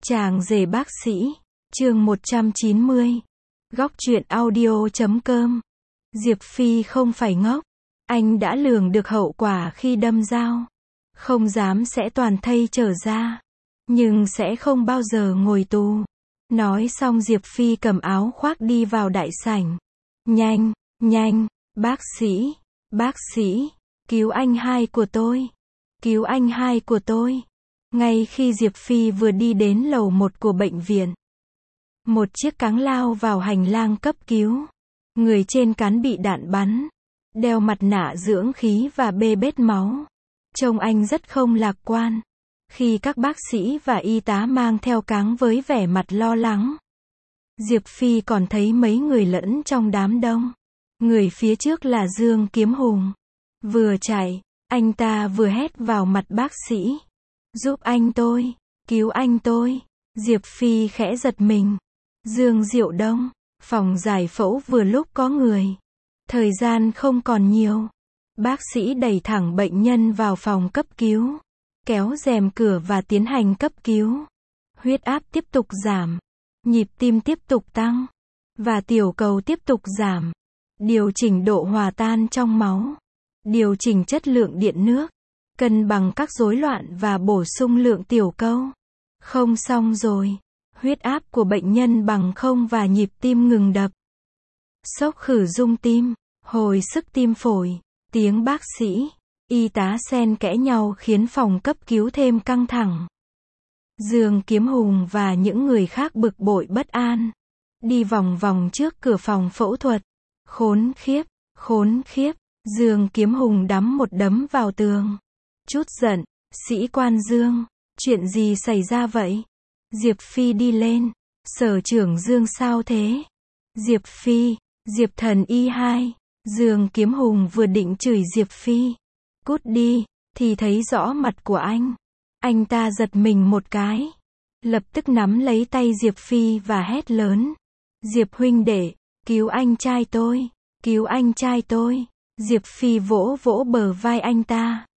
Chàng rể bác sĩ, chương 190. Góc truyện audio.com. Diệp Phi không phải ngốc. Anh đã lường được hậu quả khi đâm dao. Không dám sẽ toàn thây trở ra. Nhưng sẽ không bao giờ ngồi tù. Nói xong Diệp Phi cầm áo khoác đi vào đại sảnh. Nhanh, nhanh, bác sĩ, cứu anh hai của tôi. Cứu anh hai của tôi. Ngay khi Diệp Phi vừa đi đến lầu 1 của bệnh viện, một chiếc cáng lao vào hành lang cấp cứu. Người trên cán bị đạn bắn, đeo mặt nạ dưỡng khí và bê bết máu. Trông anh rất không lạc quan. Khi các bác sĩ và y tá mang theo cáng với vẻ mặt lo lắng, Diệp Phi còn thấy mấy người lẫn trong đám đông. Người phía trước là Dương Kiếm Hùng. Vừa chạy, anh ta vừa hét vào mặt bác sĩ. Giúp anh tôi, cứu anh tôi. Diệp Phi khẽ giật mình. Dương Diệu Đông, phòng giải phẫu vừa lúc có người. Thời gian không còn nhiều. Bác sĩ đẩy thẳng bệnh nhân vào phòng cấp cứu, kéo rèm cửa và tiến hành cấp cứu. Huyết áp tiếp tục giảm, nhịp tim tiếp tục tăng, và tiểu cầu tiếp tục giảm. Điều chỉnh độ hòa tan trong máu, điều chỉnh chất lượng điện nước, cân bằng các rối loạn và bổ sung lượng tiểu cầu. Không xong rồi. Huyết áp của bệnh nhân bằng không và nhịp tim ngừng đập. Sốc khử rung tim, hồi sức tim phổi, tiếng bác sĩ, y tá xen kẽ nhau khiến phòng cấp cứu thêm căng thẳng. Dương Kiếm Hùng và những người khác bực bội bất an, đi vòng vòng trước cửa phòng phẫu thuật. Khốn khiếp, Dương Kiếm Hùng đấm một đấm vào tường. Chút giận, sĩ quan Dương, chuyện gì xảy ra vậy? Diệp Phi đi lên. Sở trưởng Dương sao thế? Diệp Phi, Diệp thần Y2. Dương Kiếm Hùng vừa định chửi Diệp Phi, cút đi, thì thấy rõ mặt của anh. Anh ta giật mình một cái, lập tức nắm lấy tay Diệp Phi và hét lớn. Diệp huynh đệ, cứu anh trai tôi, cứu anh trai tôi. Diệp Phi vỗ vỗ bờ vai anh ta.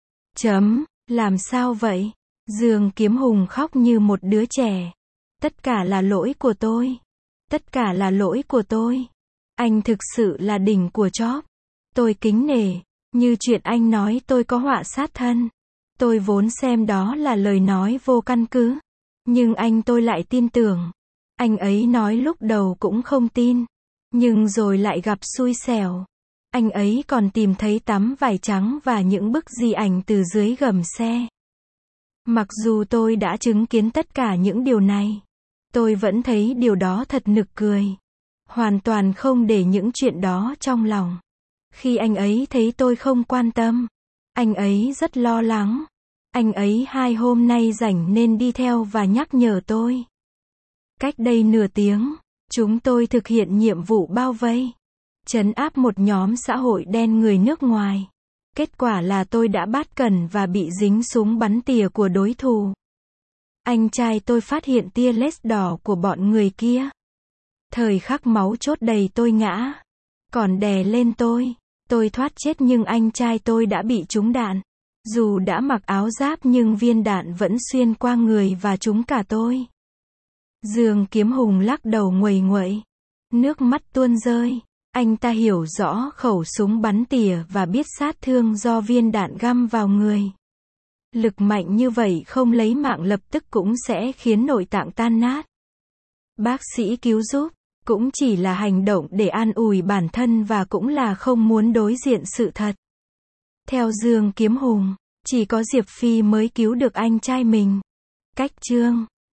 Làm sao vậy? Dương Kiếm Hùng khóc như một đứa trẻ. Tất cả là lỗi của tôi. Tất cả là lỗi của tôi. Anh thực sự là đỉnh của chóp. Tôi kính nể. Như chuyện anh nói tôi có họa sát thân. Tôi vốn xem đó là lời nói vô căn cứ. Nhưng anh tôi lại tin tưởng. Anh ấy nói lúc đầu cũng không tin. Nhưng rồi lại gặp xui xẻo. Anh ấy còn tìm thấy tấm vải trắng và những bức di ảnh từ dưới gầm xe. Mặc dù tôi đã chứng kiến tất cả những điều này, tôi vẫn thấy điều đó thật nực cười. Hoàn toàn không để những chuyện đó trong lòng. Khi anh ấy thấy tôi không quan tâm, anh ấy rất lo lắng. Anh ấy 2 hôm nay rảnh nên đi theo và nhắc nhở tôi. Cách đây nửa tiếng, chúng tôi thực hiện nhiệm vụ bao vây, trấn áp một nhóm xã hội đen người nước ngoài. Kết quả là tôi đã bắt cần và bị dính súng bắn tỉa của đối thủ. Anh trai tôi phát hiện tia laser đỏ của bọn người kia. Thời khắc máu chốt đầy tôi ngã. Còn đè lên tôi thoát chết nhưng anh trai tôi đã bị trúng đạn. Dù đã mặc áo giáp nhưng viên đạn vẫn xuyên qua người và trúng cả tôi. Dương Kiếm Hùng lắc đầu nguầy nguậy. Nước mắt tuôn rơi. Anh ta hiểu rõ khẩu súng bắn tỉa và biết sát thương do viên đạn găm vào người. Lực mạnh như vậy không lấy mạng lập tức cũng sẽ khiến nội tạng tan nát. Bác sĩ cứu giúp, cũng chỉ là hành động để an ủi bản thân và cũng là không muốn đối diện sự thật. Theo Dương Kiếm Hùng, chỉ có Diệp Phi mới cứu được anh trai mình. Cách chương